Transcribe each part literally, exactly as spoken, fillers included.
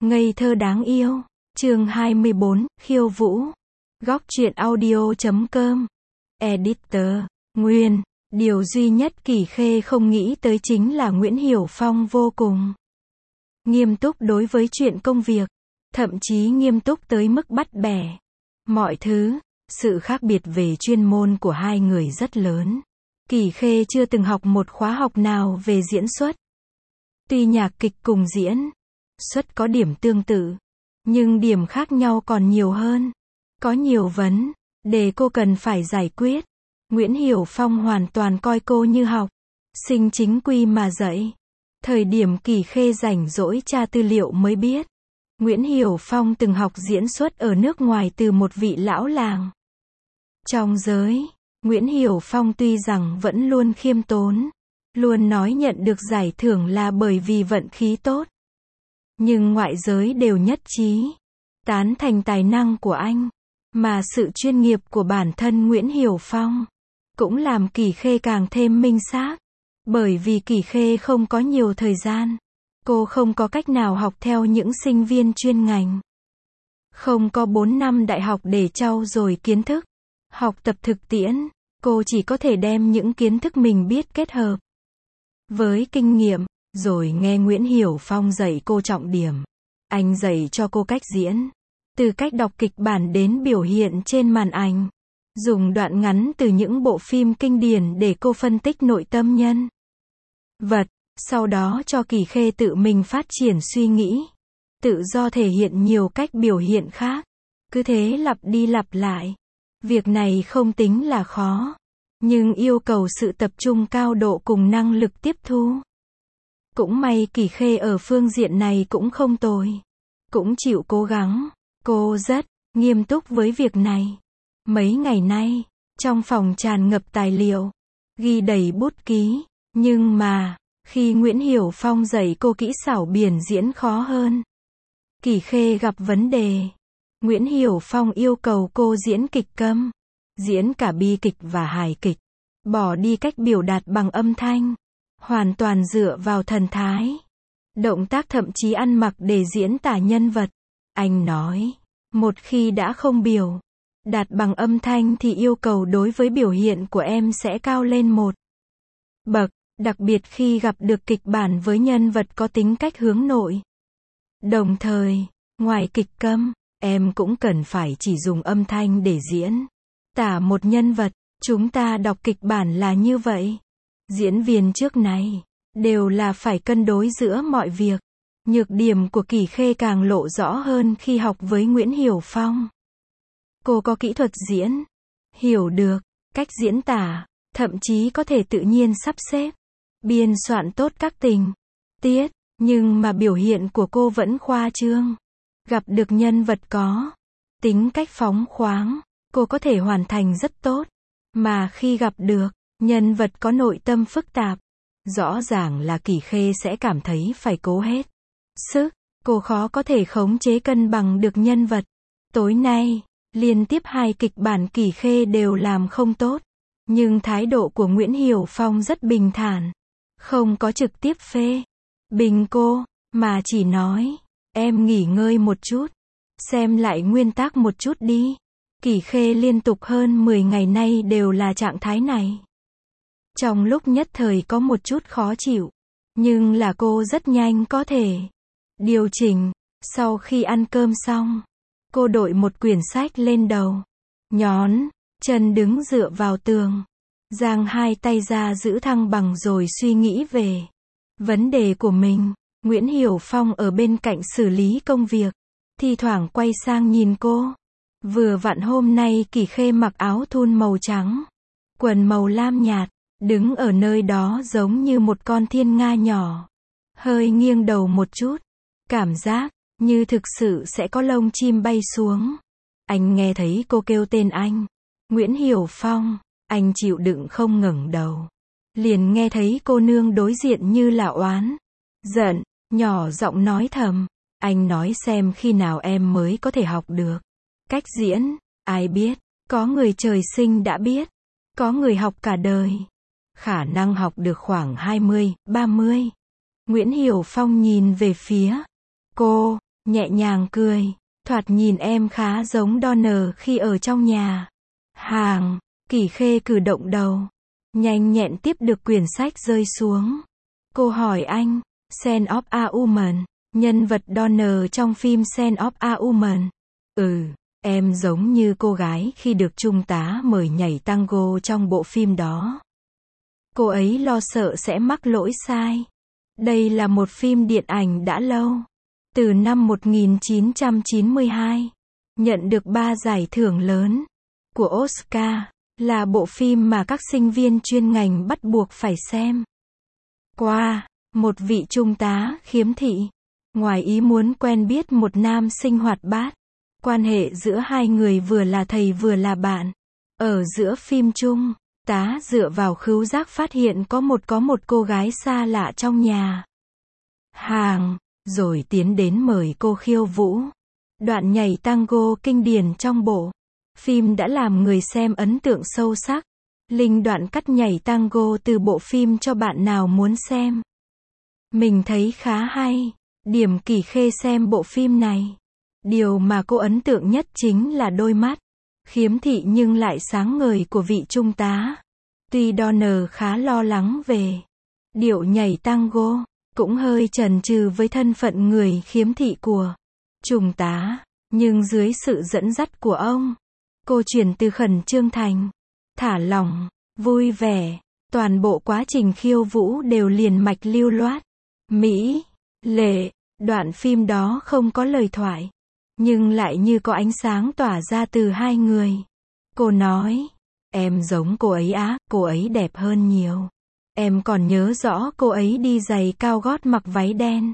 Ngây thơ đáng yêu. Chương hai mươi bốn, khiêu vũ. Góc truyện audio chấm com. Editor, Nguyên. Điều duy nhất Kỳ Khê không nghĩ tới chính là Nguyễn Hiểu Phong vô cùng nghiêm túc đối với chuyện công việc, thậm chí nghiêm túc tới mức bắt bẻ mọi thứ. Sự khác biệt về chuyên môn của hai người rất lớn. Kỳ Khê chưa từng học một khóa học nào về diễn xuất. Tuy nhạc kịch cùng diễn xuất có điểm tương tự, nhưng điểm khác nhau còn nhiều hơn. Có nhiều vấn đề cô cần phải giải quyết. Nguyễn Hiểu Phong hoàn toàn coi cô như học sinh chính quy mà dạy. Thời điểm Kỳ Khê rảnh rỗi tra tư liệu mới biết, Nguyễn Hiểu Phong từng học diễn xuất ở nước ngoài từ một vị lão làng. Trong giới, Nguyễn Hiểu Phong tuy rằng vẫn luôn khiêm tốn, luôn nói nhận được giải thưởng là bởi vì vận khí tốt, nhưng ngoại giới đều nhất trí tán thành tài năng của anh, mà sự chuyên nghiệp của bản thân Nguyễn Hiểu Phong cũng làm Kỳ Khê càng thêm minh xác. Bởi vì Kỳ Khê không có nhiều thời gian, cô không có cách nào học theo những sinh viên chuyên ngành, không có bốn năm đại học để trau dồi kiến thức, học tập thực tiễn. Cô chỉ có thể đem những kiến thức mình biết kết hợp với kinh nghiệm, rồi nghe Nguyễn Hiểu Phong dạy cô trọng điểm. Anh dạy cho cô cách diễn, từ cách đọc kịch bản đến biểu hiện trên màn ảnh, dùng đoạn ngắn từ những bộ phim kinh điển để cô phân tích nội tâm nhân vật, sau đó cho Kỳ Khê tự mình phát triển suy nghĩ, tự do thể hiện nhiều cách biểu hiện khác. Cứ thế lặp đi lặp lại. Việc này không tính là khó, nhưng yêu cầu sự tập trung cao độ cùng năng lực tiếp thu. Cũng may Kỳ Khê ở phương diện này cũng không tồi, cũng chịu cố gắng. Cô rất nghiêm túc với việc này. Mấy ngày nay, trong phòng tràn ngập tài liệu, ghi đầy bút ký, nhưng mà, khi Nguyễn Hiểu Phong dạy cô kỹ xảo biểu diễn khó hơn, Kỳ Khê gặp vấn đề. Nguyễn Hiểu Phong yêu cầu cô diễn kịch câm, diễn cả bi kịch và hài kịch, bỏ đi cách biểu đạt bằng âm thanh, hoàn toàn dựa vào thần thái, động tác, thậm chí ăn mặc để diễn tả nhân vật. Anh nói, một khi đã không biểu đạt bằng âm thanh thì yêu cầu đối với biểu hiện của em sẽ cao lên một bậc, đặc biệt khi gặp được kịch bản với nhân vật có tính cách hướng nội. Đồng thời, ngoài kịch câm, em cũng cần phải chỉ dùng âm thanh để diễn tả một nhân vật. Chúng ta đọc kịch bản là như vậy. Diễn viên trước này đều là phải cân đối giữa mọi việc. Nhược điểm của Kỳ Khê càng lộ rõ hơn khi học với Nguyễn Hiểu Phong. Cô có kỹ thuật diễn, hiểu được cách diễn tả, thậm chí có thể tự nhiên sắp xếp, biên soạn tốt các tình tiết, nhưng mà biểu hiện của cô vẫn khoa trương. Gặp được nhân vật có tính cách phóng khoáng, cô có thể hoàn thành rất tốt, mà khi gặp được nhân vật có nội tâm phức tạp, rõ ràng là Kỳ Khê sẽ cảm thấy phải cố hết sức. Cô khó có thể khống chế cân bằng được nhân vật. Tối nay, liên tiếp hai kịch bản Kỳ Khê đều làm không tốt, nhưng thái độ của Nguyễn Hiểu Phong rất bình thản, không có trực tiếp phê bình cô, mà chỉ nói, em nghỉ ngơi một chút, xem lại nguyên tắc một chút đi. Kỳ Khê liên tục hơn mười ngày nay đều là trạng thái này. Trong lúc nhất thời có một chút khó chịu, nhưng là cô rất nhanh có thể điều chỉnh. Sau khi ăn cơm xong, cô đội một quyển sách lên đầu, nhón chân đứng dựa vào tường, giang hai tay ra giữ thăng bằng rồi suy nghĩ về vấn đề của mình. Nguyễn Hiểu Phong ở bên cạnh xử lý công việc, thi thoảng quay sang nhìn cô. Vừa vặn hôm nay Kỳ Khê mặc áo thun màu trắng, quần màu lam nhạt, đứng ở nơi đó giống như một con thiên nga nhỏ, hơi nghiêng đầu một chút, cảm giác như thực sự sẽ có lông chim bay xuống. Anh nghe thấy cô kêu tên anh, Nguyễn Hiểu Phong, anh chịu đựng không ngẩng đầu, liền nghe thấy cô nương đối diện như là oán giận, nhỏ giọng nói thầm, anh nói xem khi nào em mới có thể học được cách diễn. Ai biết, có người trời sinh đã biết, có người học cả đời, khả năng học được khoảng hai mươi, ba mươi. Nguyễn Hiểu Phong nhìn về phía cô, nhẹ nhàng cười. Thoạt nhìn em khá giống Donner khi ở trong nhà hàng. Kỷ Khê cử động đầu, nhanh nhẹn tiếp được quyển sách rơi xuống. Cô hỏi anh, Scent of a Woman, nhân vật Donner trong phim Scent of a Woman. Ừ, em giống như cô gái khi được trung tá mời nhảy tango trong bộ phim đó. Cô ấy lo sợ sẽ mắc lỗi sai. Đây là một phim điện ảnh đã lâu, từ năm một nghìn chín trăm chín mươi hai, nhận được ba giải thưởng lớn của Oscar, là bộ phim mà các sinh viên chuyên ngành bắt buộc phải xem. Qua, một vị trung tá khiếm thị, ngoài ý muốn quen biết một nam sinh hoạt bát. Quan hệ giữa hai người vừa là thầy vừa là bạn. Ở giữa phim trung tá dựa vào khứu giác phát hiện có một có một cô gái xa lạ trong nhà hàng, rồi tiến đến mời cô khiêu vũ. Đoạn nhảy tango kinh điển trong bộ phim đã làm người xem ấn tượng sâu sắc. Linh đoạn cắt nhảy tango từ bộ phim cho bạn nào muốn xem. Mình thấy khá hay. Điểm Kỷ Khê xem bộ phim này, điều mà cô ấn tượng nhất chính là đôi mắt khiếm thị nhưng lại sáng ngời của vị trung tá. Tuy Donner khá lo lắng về điệu nhảy tango, cũng hơi chần chừ với thân phận người khiếm thị của trung tá, nhưng dưới sự dẫn dắt của ông, cô chuyển từ khẩn trương thành thả lỏng, vui vẻ. Toàn bộ quá trình khiêu vũ đều liền mạch lưu loát, mỹ lệ. Đoạn phim đó không có lời thoại, nhưng lại như có ánh sáng tỏa ra từ hai người. Cô nói, em giống cô ấy á, cô ấy đẹp hơn nhiều. Em còn nhớ rõ cô ấy đi giày cao gót mặc váy đen.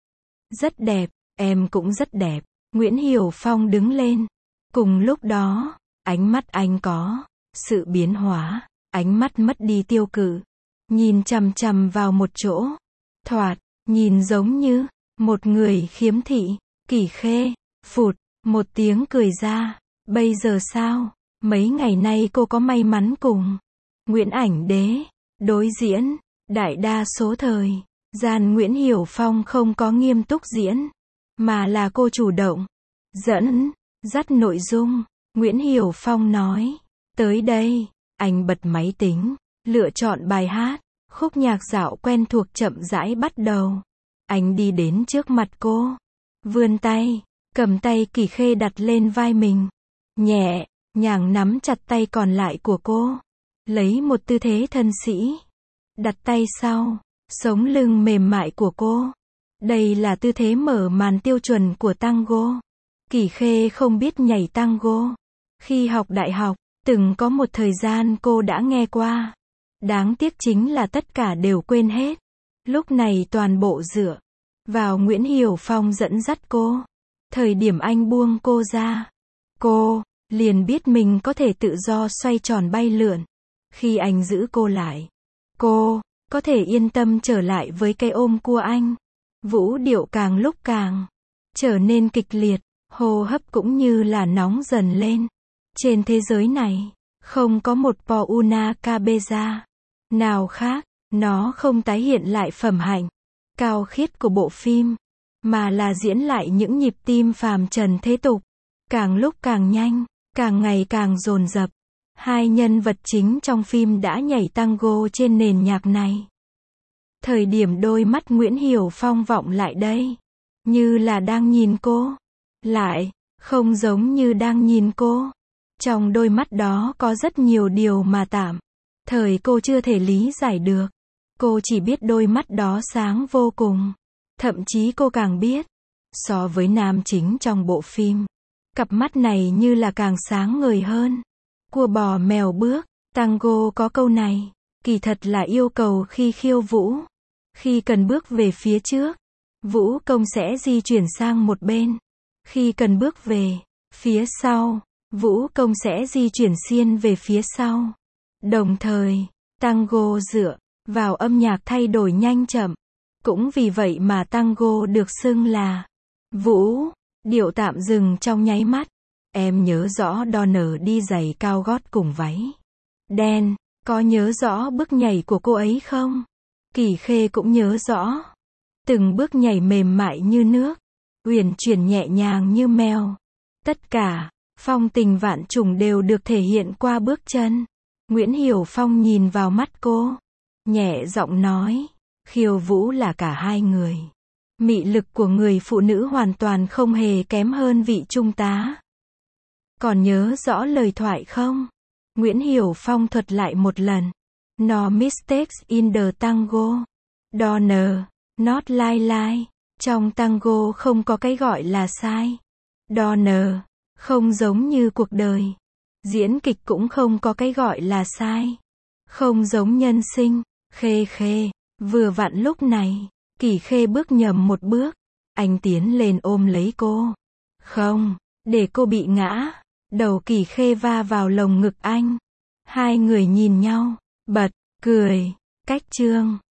Rất đẹp, em cũng rất đẹp. Nguyễn Hiểu Phong đứng lên. Cùng lúc đó, ánh mắt anh có sự biến hóa, ánh mắt mất đi tiêu cự, nhìn chằm chằm vào một chỗ. Thoạt nhìn giống như một người khiếm thị. Kỷ Khê phụt một tiếng cười ra. Bây giờ sao? Mấy ngày nay cô có may mắn cùng Nguyễn Ảnh Đế đối diễn. Đại đa số thời gian Nguyễn Hiểu Phong không có nghiêm túc diễn, mà là cô chủ động dẫn dắt nội dung. Nguyễn Hiểu Phong nói, tới đây, anh bật máy tính, lựa chọn bài hát, khúc nhạc dạo quen thuộc chậm rãi bắt đầu. Anh đi đến trước mặt cô, vươn tay, cầm tay Kỷ Khê đặt lên vai mình, nhẹ nhàng nắm chặt tay còn lại của cô, lấy một tư thế thân sĩ, đặt tay sau sống lưng mềm mại của cô. Đây là tư thế mở màn tiêu chuẩn của tango. Kỷ Khê không biết nhảy tango. Khi học đại học, từng có một thời gian cô đã nghe qua. Đáng tiếc chính là tất cả đều quên hết. Lúc này toàn bộ dựa vào Nguyễn Hiểu Phong dẫn dắt cô. Thời điểm anh buông cô ra, cô liền biết mình có thể tự do xoay tròn bay lượn. Khi anh giữ cô lại, cô có thể yên tâm trở lại với cái ôm của anh. Vũ điệu càng lúc càng trở nên kịch liệt, hô hấp cũng như là nóng dần lên. Trên thế giới này, không có một Paula Cabeza nào khác, nó không tái hiện lại phẩm hạnh cao khiết của bộ phim, mà là diễn lại những nhịp tim phàm trần thế tục, càng lúc càng nhanh, càng ngày càng dồn dập. Hai nhân vật chính trong phim đã nhảy tango trên nền nhạc này. Thời điểm đôi mắt Nguyễn Hiểu Phong vọng lại đây, như là đang nhìn cô, lại không giống như đang nhìn cô. Trong đôi mắt đó có rất nhiều điều mà tạm thời cô chưa thể lý giải được. Cô chỉ biết đôi mắt đó sáng vô cùng. Thậm chí cô càng biết, so với nam chính trong bộ phim, cặp mắt này như là càng sáng ngời hơn. Cua bò mèo bước, tango có câu này, kỳ thật là yêu cầu khi khiêu vũ. Khi cần bước về phía trước, vũ công sẽ di chuyển sang một bên. Khi cần bước về phía sau, vũ công sẽ di chuyển xiên về phía sau. Đồng thời, tango dựa vào âm nhạc thay đổi nhanh chậm. Cũng vì vậy mà tango được xưng là vũ điệu tạm dừng trong nháy mắt. Em nhớ rõ Donner đi giày cao gót cùng váy đen, có nhớ rõ bước nhảy của cô ấy không? Kỷ Khê cũng nhớ rõ. Từng bước nhảy mềm mại như nước, uyển chuyển nhẹ nhàng như mèo. Tất cả, phong tình vạn trùng đều được thể hiện qua bước chân. Nguyễn Hiểu Phong nhìn vào mắt cô, nhẹ giọng nói, khiêu vũ là cả hai người. Mị lực của người phụ nữ hoàn toàn không hề kém hơn vị trung tá. Còn nhớ rõ lời thoại không? Nguyễn Hiểu Phong thuật lại một lần. No mistakes in the tango. Donner, not lie lie. Trong tango không có cái gọi là sai. Donner, không giống như cuộc đời. Diễn kịch cũng không có cái gọi là sai. Không giống nhân sinh. Khê Khê, vừa vặn lúc này, Kỳ Khê bước nhầm một bước. Anh tiến lên ôm lấy cô. Không, để cô bị ngã. Đầu Kỳ Khê va vào lồng ngực anh. Hai người nhìn nhau, bật cười. Cách chương